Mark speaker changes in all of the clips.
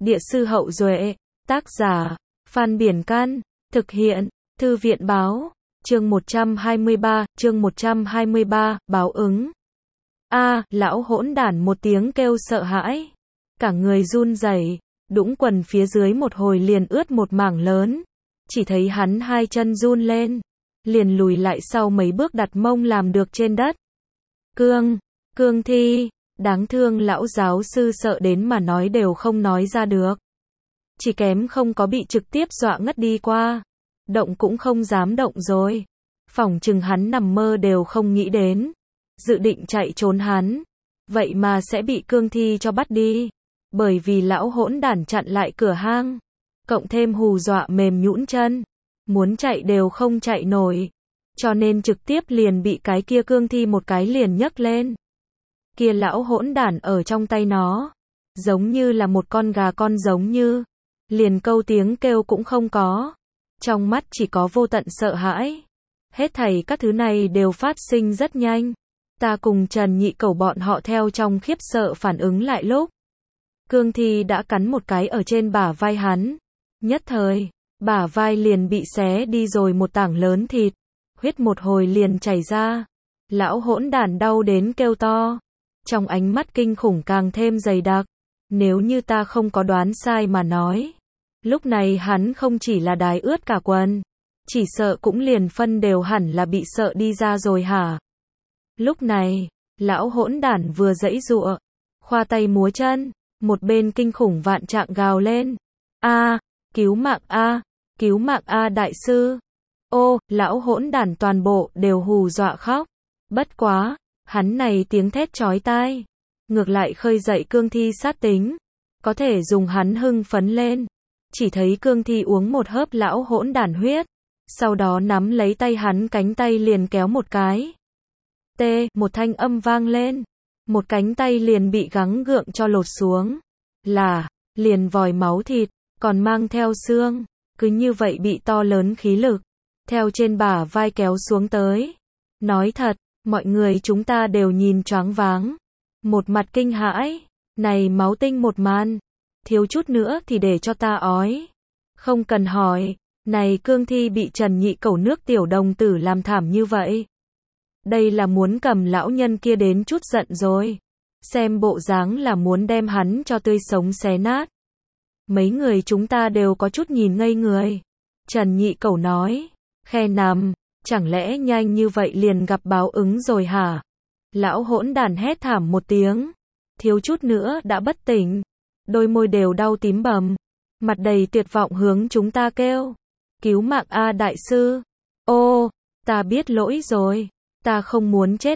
Speaker 1: Địa sư Hậu Duệ, tác giả, Phan Biển Can, thực hiện, Thư viện báo, chương 123, báo ứng. Lão hỗn đản một tiếng kêu sợ hãi, cả người run rẩy, đũng quần phía dưới một hồi liền ướt một mảng lớn, chỉ thấy hắn hai chân run lên, liền lùi lại sau mấy bước đặt mông làm được trên đất. Cương thi, đáng thương lão giáo sư sợ đến mà nói đều không nói ra được. Chỉ kém không có bị trực tiếp dọa ngất đi qua. Động cũng không dám động rồi. Phỏng chừng hắn nằm mơ đều không nghĩ đến. Dự định chạy trốn hắn. Vậy mà sẽ bị cương thi cho bắt đi. Bởi vì lão hỗn đản chặn lại cửa hang. Cộng thêm hù dọa mềm nhũn chân. Muốn chạy đều không chạy nổi. Cho nên trực tiếp liền bị cái kia cương thi một cái liền nhấc lên. Kia lão hỗn đản ở trong tay nó. Giống như là một con gà con giống như. Liền câu tiếng kêu cũng không có. Trong mắt chỉ có vô tận sợ hãi. Hết thảy các thứ này đều phát sinh rất nhanh. Ta cùng Trần Nhị Cẩu bọn họ theo trong khiếp sợ phản ứng lại lúc. Cương thi đã cắn một cái ở trên bả vai hắn. Nhất thời, bả vai liền bị xé đi rồi một tảng lớn thịt. Huyết một hồi liền chảy ra. Lão hỗn đản đau đến kêu to. Trong ánh mắt kinh khủng càng thêm dày đặc. Nếu như ta không có đoán sai mà nói. Lúc này hắn không chỉ là đái ướt cả quần. Chỉ sợ cũng liền phân đều hẳn là bị sợ đi ra rồi hả? Lúc này, lão hỗn đản vừa giãy giụa, khoa tay múa chân, một bên kinh khủng vạn trạng gào lên. Cứu mạng đại sư. Lão hỗn đản toàn bộ đều hù dọa khóc. Bất quá, hắn này tiếng thét chói tai. Ngược lại khơi dậy cương thi sát tính. Có thể dùng hắn hưng phấn lên. Chỉ thấy cương thi uống một hớp lão hỗn đản huyết. Sau đó nắm lấy tay hắn cánh tay liền kéo một cái. Một thanh âm vang lên. Một cánh tay liền bị gắng gượng cho lột xuống. Liền vòi máu thịt, còn mang theo xương. Cứ như vậy bị to lớn khí lực. Theo trên bả vai kéo xuống tới. Nói thật, mọi người chúng ta đều nhìn choáng váng. Một mặt kinh hãi. Này máu tinh một màn. Thiếu chút nữa thì để cho ta ói. Không cần hỏi. Này cương thi bị Trần Nhị Cẩu nước tiểu đồng tử làm thảm như vậy. Đây là muốn cầm lão nhân kia đến chút giận rồi. Xem bộ dáng là muốn đem hắn cho tươi sống xé nát. Mấy người chúng ta đều có chút nhìn ngây người. Trần Nhị Cẩu nói. Khe nằm, chẳng lẽ nhanh như vậy liền gặp báo ứng rồi hả? Lão hỗn đản hét thảm một tiếng. Thiếu chút nữa đã bất tỉnh. Đôi môi đều đau tím bầm. Mặt đầy tuyệt vọng hướng chúng ta kêu. Cứu mạng đại sư. Ta biết lỗi rồi. Ta không muốn chết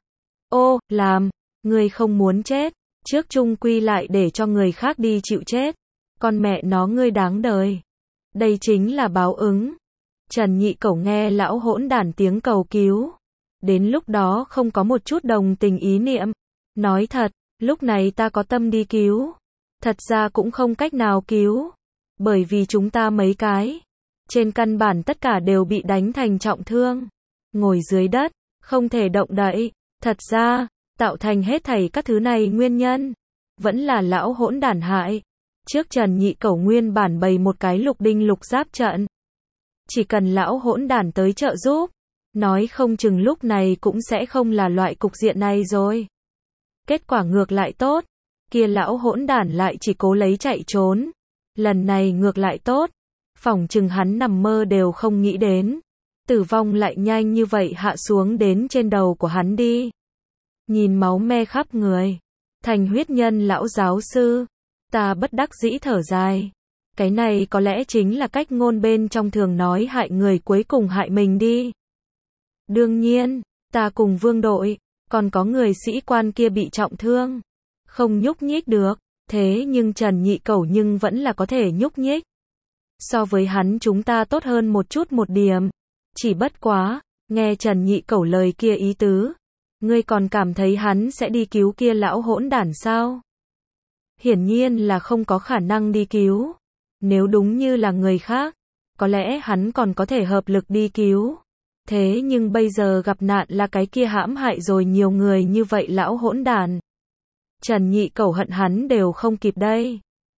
Speaker 1: Ngươi không muốn chết. Trước chung quy lại để cho người khác đi chịu chết. Con mẹ nó ngươi đáng đời. Đây chính là báo ứng. Trần Nhị Cẩu nghe lão hỗn đản tiếng cầu cứu. Đến lúc đó không có một chút đồng tình ý niệm. Nói thật, lúc này ta có tâm đi cứu. Thật ra cũng không cách nào cứu. Bởi vì chúng ta mấy cái. Trên căn bản tất cả đều bị đánh thành trọng thương. Ngồi dưới đất, không thể động đậy. Thật ra, tạo thành hết thảy các thứ này nguyên nhân. Vẫn là lão hỗn đản hại. Trước Trần Nhị Cẩu nguyên bản bày một cái lục đinh lục giáp trận. Chỉ cần lão hỗn đản tới trợ giúp. Nói không chừng lúc này cũng sẽ không là loại cục diện này rồi. Kết quả ngược lại tốt. Kia lão hỗn đản lại chỉ cố lấy chạy trốn. Lần này ngược lại tốt. Phỏng chừng hắn nằm mơ đều không nghĩ đến. Tử vong lại nhanh như vậy hạ xuống đến trên đầu của hắn đi. Nhìn máu me khắp người. Thành huyết nhân lão giáo sư. Ta bất đắc dĩ thở dài. Cái này có lẽ chính là cách ngôn bên trong thường nói hại người cuối cùng hại mình đi. Đương nhiên, ta cùng Vương đội, còn có người sĩ quan kia bị trọng thương. Không nhúc nhích được. Thế nhưng Trần Nhị Cẩu nhưng vẫn là có thể nhúc nhích. So với hắn chúng ta tốt hơn một chút một điểm. Chỉ bất quá, nghe Trần Nhị Cẩu lời kia ý tứ. Ngươi còn cảm thấy hắn sẽ đi cứu kia lão hỗn đản sao? Hiển nhiên là không có khả năng đi cứu. Nếu đúng như là người khác, có lẽ hắn còn có thể hợp lực đi cứu. Thế nhưng bây giờ gặp nạn là cái kia hãm hại rồi nhiều người như vậy lão hỗn đản. Trần Nhị Cẩu hận hắn đều không kịp đây.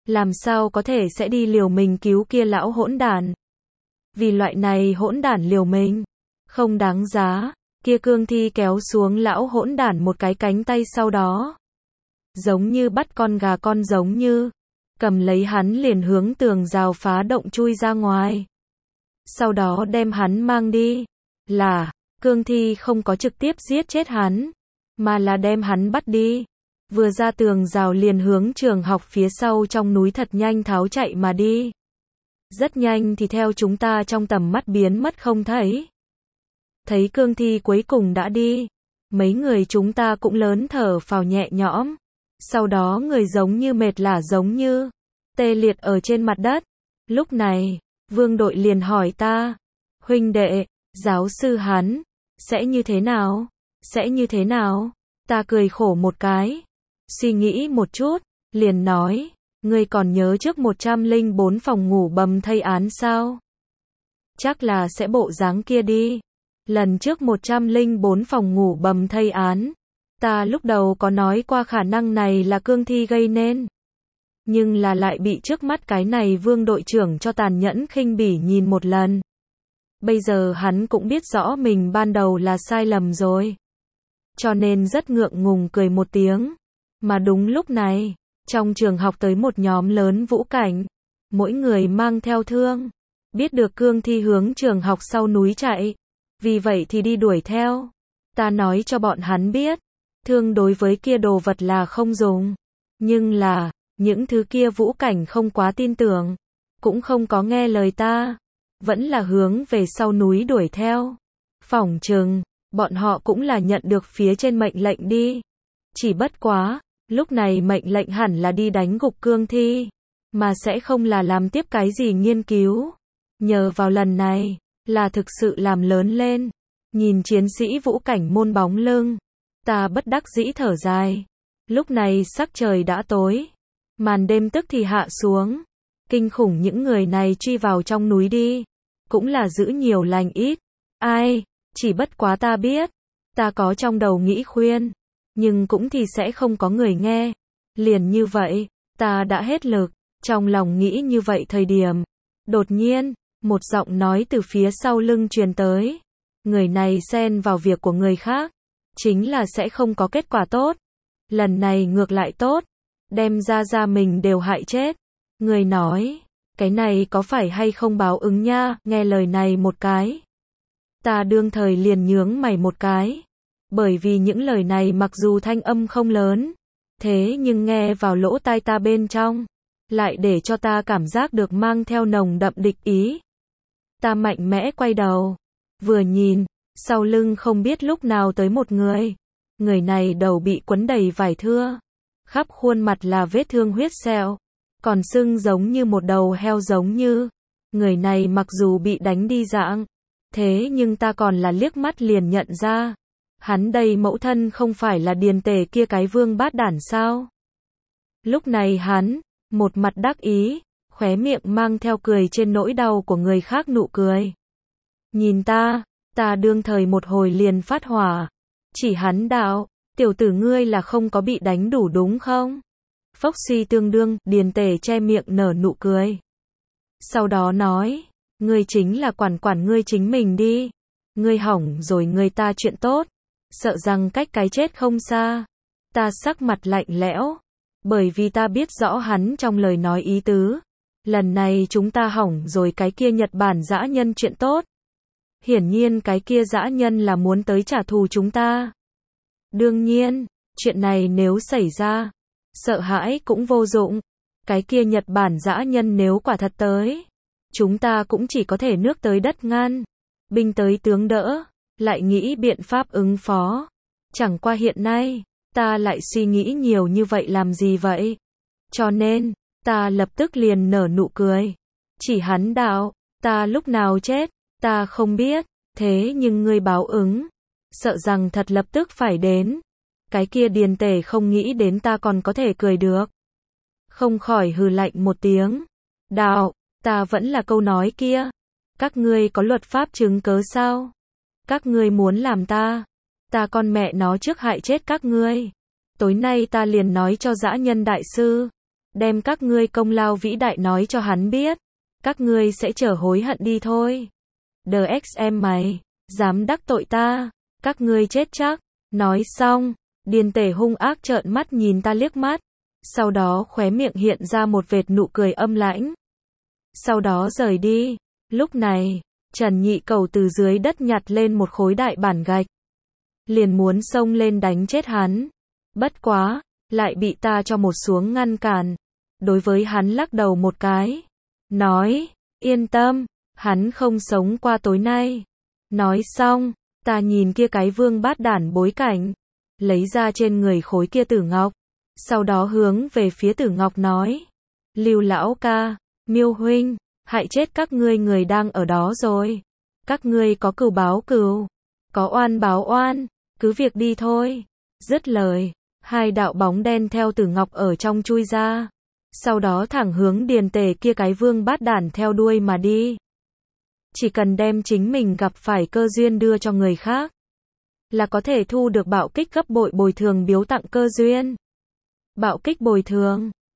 Speaker 1: làm sao có thể sẽ đi liều mình cứu kia lão hỗn đản. Vì loại này hỗn đản liều mình, không đáng giá. Kia cương thi kéo xuống lão hỗn đản một cái cánh tay, sau đó giống như bắt con gà con giống như, cầm lấy hắn liền hướng tường rào phá động chui ra ngoài. Sau đó đem hắn mang đi. Là, cương thi không có trực tiếp giết chết hắn, mà là đem hắn bắt đi. Vừa ra tường rào liền hướng trường học phía sau trong núi thật nhanh tháo chạy mà đi. Rất nhanh thì theo chúng ta trong tầm mắt biến mất không thấy. Thấy cương thi cuối cùng đã đi, mấy người chúng ta cũng lớn thở phào nhẹ nhõm. Sau đó người giống như mệt lả, giống như tê liệt ở trên mặt đất. Lúc này, Vương đội liền hỏi ta, huynh đệ, giáo sư hắn, sẽ như thế nào? Sẽ như thế nào? Ta cười khổ một cái, suy nghĩ một chút, liền nói, ngươi còn nhớ trước 104 phòng ngủ bầm thây án sao? Chắc là sẽ bộ dáng kia đi. Lần trước 104 phòng ngủ bầm thây án, ta lúc đầu có nói qua khả năng này là cương thi gây nên. Nhưng là lại bị trước mắt cái này Vương đội trưởng cho tàn nhẫn khinh bỉ nhìn một lần. Bây giờ hắn cũng biết rõ mình ban đầu là sai lầm rồi. Cho nên rất ngượng ngùng cười một tiếng. Mà đúng lúc này, trong trường học tới một nhóm lớn vũ cảnh. Mỗi người mang theo thương. Biết được cương thi hướng trường học sau núi chạy. Vì vậy thì đi đuổi theo. Ta nói cho bọn hắn biết, thương đối với kia đồ vật là không dùng. Nhưng là, những thứ kia vũ cảnh không quá tin tưởng. Cũng không có nghe lời ta. Vẫn là hướng về sau núi đuổi theo. Phỏng chừng, bọn họ cũng là nhận được phía trên mệnh lệnh đi. Chỉ bất quá, lúc này mệnh lệnh hẳn là đi đánh gục cương thi, mà sẽ không là làm tiếp cái gì nghiên cứu. Nhờ vào lần này, là thực sự làm lớn lên. Nhìn chiến sĩ vũ cảnh môn bóng lưng, ta bất đắc dĩ thở dài. Lúc này sắc trời đã tối, màn đêm tức thì hạ xuống. Kinh khủng, những người này truy vào trong núi đi, cũng là giữ nhiều lành ít. Ai, chỉ bất quá ta biết, ta có trong đầu nghĩ khuyên, nhưng cũng thì sẽ không có người nghe. Liền như vậy, ta đã hết lực, trong lòng nghĩ như vậy thời điểm. Đột nhiên, một giọng nói từ phía sau lưng truyền tới. Người này xen vào việc của người khác, chính là sẽ không có kết quả tốt. Lần này ngược lại tốt, đem ra mình đều hại chết. Người nói, cái này có phải hay không báo ứng nha? Nghe lời này một cái, ta đương thời liền nhướng mày một cái. Bởi vì những lời này mặc dù thanh âm không lớn, thế nhưng nghe vào lỗ tai ta bên trong, lại để cho ta cảm giác được mang theo nồng đậm địch ý. Ta mạnh mẽ quay đầu, vừa nhìn, sau lưng không biết lúc nào tới một người. Người này đầu bị quấn đầy vải thưa, khắp khuôn mặt là vết thương huyết sẹo, còn sưng giống như một đầu heo giống như. Người này mặc dù bị đánh đi dạng, thế nhưng ta còn là liếc mắt liền nhận ra. Hắn đây mẫu thân không phải là điền tể kia cái vương bát đản sao? Lúc này hắn, một mặt đắc ý, khóe miệng mang theo cười trên nỗi đau của người khác nụ cười. Nhìn ta đương thời một hồi liền phát hỏa. Chỉ hắn đạo, tiểu tử ngươi là không có bị đánh đủ đúng không? Phốc suy tương đương, điền tể che miệng nở nụ cười. Sau đó nói, ngươi chính là quản ngươi chính mình đi. Ngươi hỏng rồi người ta chuyện tốt, sợ rằng cách cái chết không xa. Ta sắc mặt lạnh lẽo, bởi vì ta biết rõ hắn trong lời nói ý tứ. Lần này chúng ta hỏng rồi cái kia Nhật Bản dã nhân chuyện tốt. Hiển nhiên cái kia dã nhân là muốn tới trả thù chúng ta. Đương nhiên, chuyện này nếu xảy ra, sợ hãi cũng vô dụng. Cái kia Nhật Bản dã nhân nếu quả thật tới, chúng ta cũng chỉ có thể nước tới đất ngăn, binh tới tướng đỡ, lại nghĩ biện pháp ứng phó. Chẳng qua hiện nay, ta lại suy nghĩ nhiều như vậy làm gì vậy? Cho nên, ta lập tức liền nở nụ cười. Chỉ hắn đạo, ta lúc nào chết, ta không biết, thế nhưng ngươi báo ứng, sợ rằng thật lập tức phải đến. Cái kia điền tể không nghĩ đến ta còn có thể cười được. Không khỏi hừ lạnh một tiếng. Đạo, ta vẫn là câu nói kia. Các ngươi có luật pháp chứng cớ sao? Các ngươi muốn làm ta con mẹ nó trước hại chết các ngươi. Tối nay ta liền nói cho dã nhân đại sư, đem các ngươi công lao vĩ đại nói cho hắn biết, các ngươi sẽ chờ hối hận đi thôi. DXM mày, dám đắc tội ta, các ngươi chết chắc. Nói xong, Điền Tể hung ác trợn mắt nhìn ta liếc mắt, sau đó khóe miệng hiện ra một vệt nụ cười âm lãnh. Sau đó rời đi. Lúc này, Trần Nhị Cầu từ dưới đất nhặt lên một khối đại bản gạch, liền muốn xông lên đánh chết hắn. Bất quá, lại bị ta cho một xuống ngăn cản. Đối với hắn lắc đầu một cái, nói, yên tâm, hắn không sống qua tối nay. Nói xong, ta nhìn kia cái vương bát đản bối cảnh, lấy ra trên người khối kia tử ngọc, sau đó hướng về phía tử ngọc nói, Lưu lão ca, Miêu huynh, hại chết các ngươi người đang ở đó rồi. Các ngươi có cừu báo cừu, có oan báo oan, cứ việc đi thôi. Dứt lời, hai đạo bóng đen theo tử ngọc ở trong chui ra, sau đó thẳng hướng Điền Tể kia cái vương bát đản theo đuôi mà đi. Chỉ cần đem chính mình gặp phải cơ duyên đưa cho người khác, là có thể thu được bạo kích gấp bội bồi thường biếu tặng cơ duyên. Bạo kích bồi thường